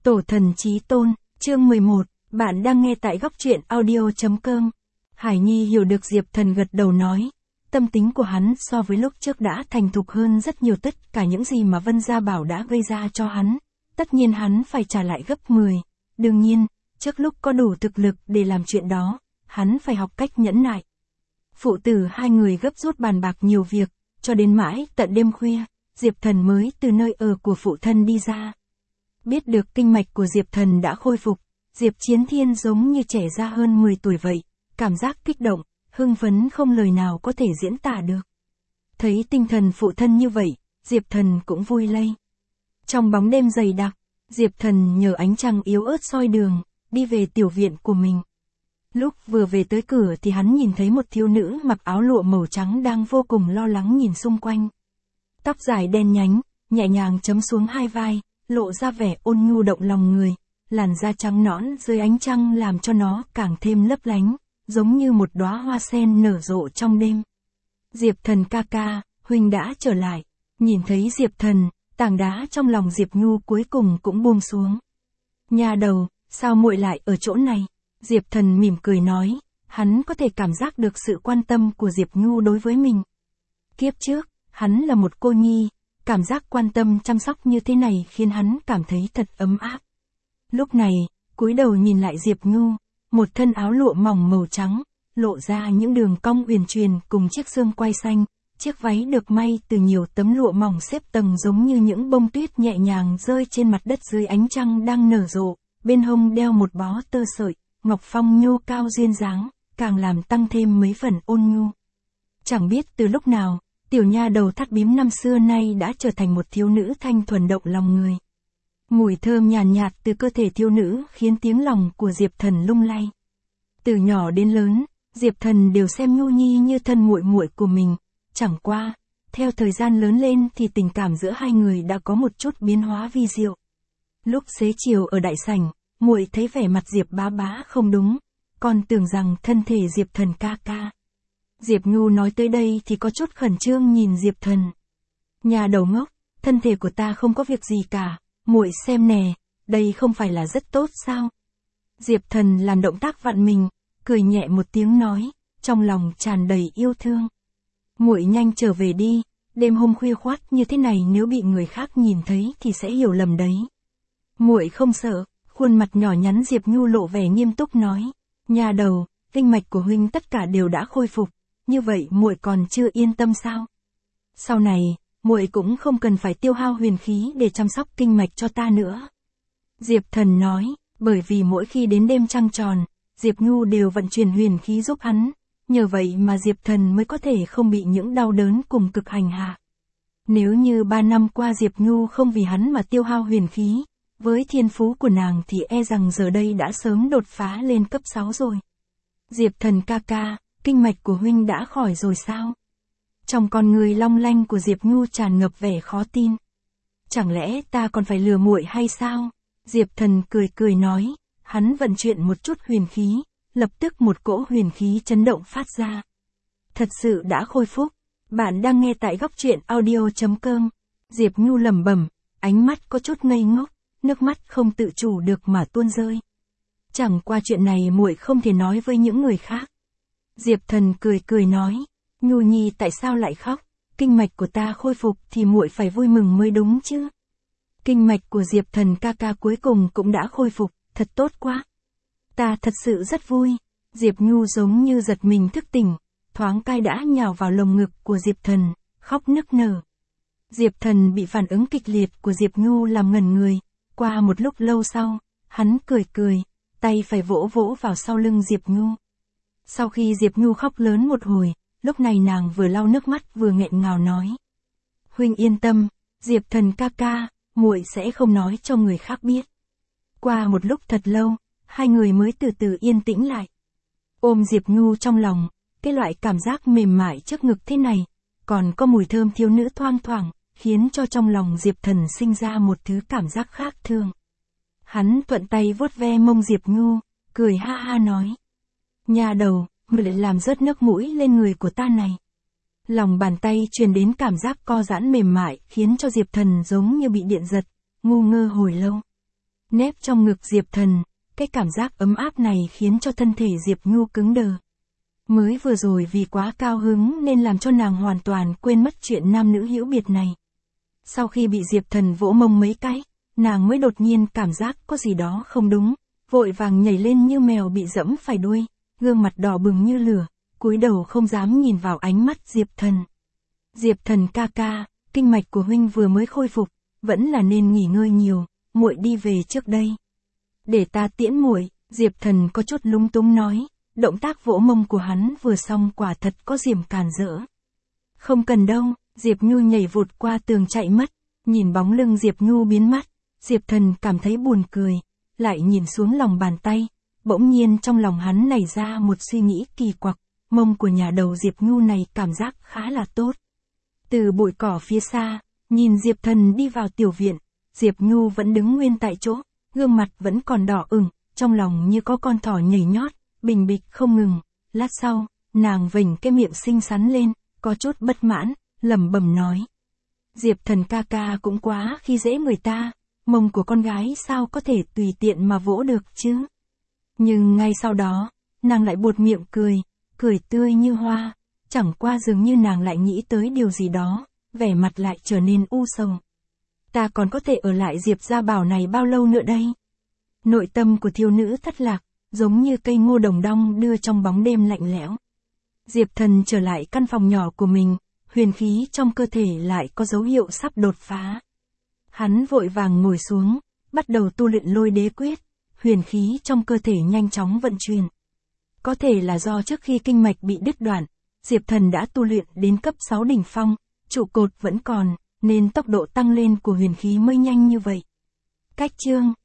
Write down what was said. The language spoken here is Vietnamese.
Tổ thần chí tôn, chương 11, bạn đang nghe tại góc truyện audio.com. Hải Nhi hiểu được Diệp Thần gật đầu nói. Tâm tính của hắn so với lúc trước đã thành thục hơn rất nhiều, tất cả những gì mà Vân Gia Bảo đã gây ra cho hắn. Tất nhiên hắn phải trả lại gấp 10. Đương nhiên, trước lúc có đủ thực lực để làm chuyện đó, hắn phải học cách nhẫn nại. Phụ tử hai người gấp rút bàn bạc nhiều việc, cho đến mãi tận đêm khuya, Diệp Thần mới từ nơi ở của phụ thân đi ra. Biết được kinh mạch của Diệp Thần đã khôi phục, Diệp Chiến Thiên giống như trẻ ra hơn 10 tuổi vậy, cảm giác kích động, hưng phấn không lời nào có thể diễn tả được. Thấy tinh thần phụ thân như vậy, Diệp Thần cũng vui lây. Trong bóng đêm dày đặc, Diệp Thần nhờ ánh trăng yếu ớt soi đường, đi về tiểu viện của mình. Lúc vừa về tới cửa thì hắn nhìn thấy một thiếu nữ mặc áo lụa màu trắng đang vô cùng lo lắng nhìn xung quanh. Tóc dài đen nhánh, nhẹ nhàng chấm xuống hai vai, lộ ra vẻ ôn nhu động lòng người, làn da trắng nõn dưới ánh trăng làm cho nó càng thêm lấp lánh, giống như một đóa hoa sen nở rộ trong đêm. Diệp Thần ca ca, huynh đã trở lại. Nhìn thấy Diệp Thần, tảng đá trong lòng Diệp Nhu cuối cùng cũng buông xuống. Nha đầu, sao muội lại ở chỗ này? Diệp Thần mỉm cười nói, hắn có thể cảm giác được sự quan tâm của Diệp Nhu đối với mình. Kiếp trước, hắn là một cô nhi, cảm giác quan tâm chăm sóc như thế này khiến hắn cảm thấy thật ấm áp. Lúc này, cúi đầu nhìn lại Diệp Nhu, một thân áo lụa mỏng màu trắng, lộ ra những đường cong uyển chuyển cùng chiếc xương quai xanh, chiếc váy được may từ nhiều tấm lụa mỏng xếp tầng giống như những bông tuyết nhẹ nhàng rơi trên mặt đất dưới ánh trăng đang nở rộ, bên hông đeo một bó tơ sợi, ngọc phong nhô cao duyên dáng, càng làm tăng thêm mấy phần ôn nhu. Chẳng biết từ lúc nào, tiểu nha đầu thắt bím năm xưa nay đã trở thành một thiếu nữ thanh thuần động lòng người. Mùi thơm nhàn nhạt từ cơ thể thiếu nữ khiến tiếng lòng của Diệp Thần lung lay. Từ nhỏ đến lớn, Diệp Thần đều xem Nhu Nhi như thân muội muội của mình, chẳng qua, theo thời gian lớn lên thì tình cảm giữa hai người đã có một chút biến hóa vi diệu. Lúc xế chiều ở đại sảnh, muội thấy vẻ mặt Diệp bá bá không đúng, còn tưởng rằng thân thể Diệp Thần ca ca. Diệp Nhu nói tới đây thì có chút khẩn trương nhìn Diệp Thần. Nhà đầu ngốc, thân thể của ta không có việc gì cả, muội xem nè, đây không phải là rất tốt sao? Diệp Thần làm động tác vặn mình, cười nhẹ một tiếng nói, trong lòng tràn đầy yêu thương. Muội nhanh trở về đi, đêm hôm khuya khoắt như thế này nếu bị người khác nhìn thấy thì sẽ hiểu lầm đấy. Muội không sợ, khuôn mặt nhỏ nhắn Diệp Nhu lộ vẻ nghiêm túc nói, nhà đầu, kinh mạch của huynh tất cả đều đã khôi phục, như vậy muội còn chưa yên tâm sao? Sau này, muội cũng không cần phải tiêu hao huyền khí để chăm sóc kinh mạch cho ta nữa. Diệp Thần nói, bởi vì mỗi khi đến đêm trăng tròn, Diệp Nhu đều vận chuyển huyền khí giúp hắn, nhờ vậy mà Diệp Thần mới có thể không bị những đau đớn cùng cực hành hạ. Nếu như 3 năm qua Diệp Nhu không vì hắn mà tiêu hao huyền khí, với thiên phú của nàng thì e rằng giờ đây đã sớm đột phá lên cấp 6 rồi. Diệp Thần ca ca, kinh mạch của huynh đã khỏi rồi sao? Trong con người long lanh của Diệp Nhu tràn ngập vẻ khó tin. Chẳng lẽ ta còn phải lừa muội hay sao? Diệp Thần cười cười nói, hắn vận chuyển một chút huyền khí, lập tức một cỗ huyền khí chấn động phát ra. Thật sự đã khôi phục. Bạn đang nghe tại góc truyện audio.com. Diệp Nhu lẩm bẩm, ánh mắt có chút ngây ngốc, nước mắt không tự chủ được mà tuôn rơi. Chẳng qua chuyện này muội không thể nói với những người khác. Diệp Thần cười cười nói, Nhu Nhi tại sao lại khóc? Kinh mạch của ta khôi phục thì muội phải vui mừng mới đúng chứ. Kinh mạch của Diệp Thần ca ca cuối cùng cũng đã khôi phục, thật tốt quá. Ta thật sự rất vui. Diệp Nhu giống như giật mình thức tỉnh, thoáng cai đã nhào vào lồng ngực của Diệp Thần, khóc nức nở. Diệp Thần bị phản ứng kịch liệt của Diệp Nhu làm ngẩn người, qua một lúc lâu sau, hắn cười cười, tay phải vỗ vỗ vào sau lưng Diệp Nhu. Sau khi Diệp Nhu khóc lớn một hồi, lúc này nàng vừa lau nước mắt vừa nghẹn ngào nói. Huynh yên tâm, Diệp Thần ca ca, muội sẽ không nói cho người khác biết. Qua một lúc thật lâu, hai người mới từ từ yên tĩnh lại. Ôm Diệp Nhu trong lòng, cái loại cảm giác mềm mại trước ngực thế này, còn có mùi thơm thiếu nữ thoang thoảng, khiến cho trong lòng Diệp Thần sinh ra một thứ cảm giác khác thường. Hắn thuận tay vuốt ve mông Diệp Nhu, cười ha ha nói. Nhà đầu, muội lại làm rớt nước mũi lên người của ta này. Lòng bàn tay truyền đến cảm giác co giãn mềm mại khiến cho Diệp Thần giống như bị điện giật, ngu ngơ hồi lâu. nép trong ngực Diệp Thần, cái cảm giác ấm áp này khiến cho thân thể Diệp Nhu cứng đờ. Mới vừa rồi vì quá cao hứng nên làm cho nàng hoàn toàn quên mất chuyện nam nữ hữu biệt này. Sau khi bị Diệp Thần vỗ mông mấy cái, nàng mới đột nhiên cảm giác có gì đó không đúng, vội vàng nhảy lên như mèo bị dẫm phải đuôi, gương mặt đỏ bừng như lửa, cúi đầu không dám nhìn vào ánh mắt Diệp Thần. Diệp Thần ca ca, kinh mạch của huynh vừa mới khôi phục, vẫn là nên nghỉ ngơi nhiều, muội đi về trước đây. Để ta tiễn muội, Diệp Thần có chút lúng túng nói, động tác vỗ mông của hắn vừa xong quả thật có điểm cản rỡ. Không cần đâu, Diệp Nhu nhảy vụt qua tường chạy mất, nhìn bóng lưng Diệp Nhu biến mất, Diệp Thần cảm thấy buồn cười, lại nhìn xuống lòng bàn tay, bỗng nhiên trong lòng hắn nảy ra một suy nghĩ kỳ quặc, mông của nhà đầu Diệp Nhu này cảm giác khá là tốt. Từ bụi cỏ phía xa, nhìn Diệp Thần đi vào tiểu viện, Diệp Nhu vẫn đứng nguyên tại chỗ, gương mặt vẫn còn đỏ ửng, trong lòng như có con thỏ nhảy nhót, bình bịch không ngừng. Lát sau, nàng vểnh cái miệng xinh xắn lên, có chút bất mãn, lẩm bẩm nói. Diệp Thần ca ca cũng quá khi dễ người ta, mông của con gái sao có thể tùy tiện mà vỗ được chứ. Nhưng ngay sau đó, nàng lại buột miệng cười, cười tươi như hoa, chẳng qua dường như nàng lại nghĩ tới điều gì đó, vẻ mặt lại trở nên u sầu. Ta còn có thể ở lại Diệp gia bảo này bao lâu nữa đây? Nội tâm của thiếu nữ thất lạc, giống như cây ngô đồng đong đưa trong bóng đêm lạnh lẽo. Diệp Thần trở lại căn phòng nhỏ của mình, huyền khí trong cơ thể lại có dấu hiệu sắp đột phá. Hắn vội vàng ngồi xuống, bắt đầu tu luyện Lôi Đế Quyết, huyền khí trong cơ thể nhanh chóng vận chuyển. Có thể là do trước khi kinh mạch bị đứt đoạn, Diệp Thần đã tu luyện đến cấp 6 đỉnh phong, trụ cột vẫn còn, nên tốc độ tăng lên của huyền khí mới nhanh như vậy. Cách chương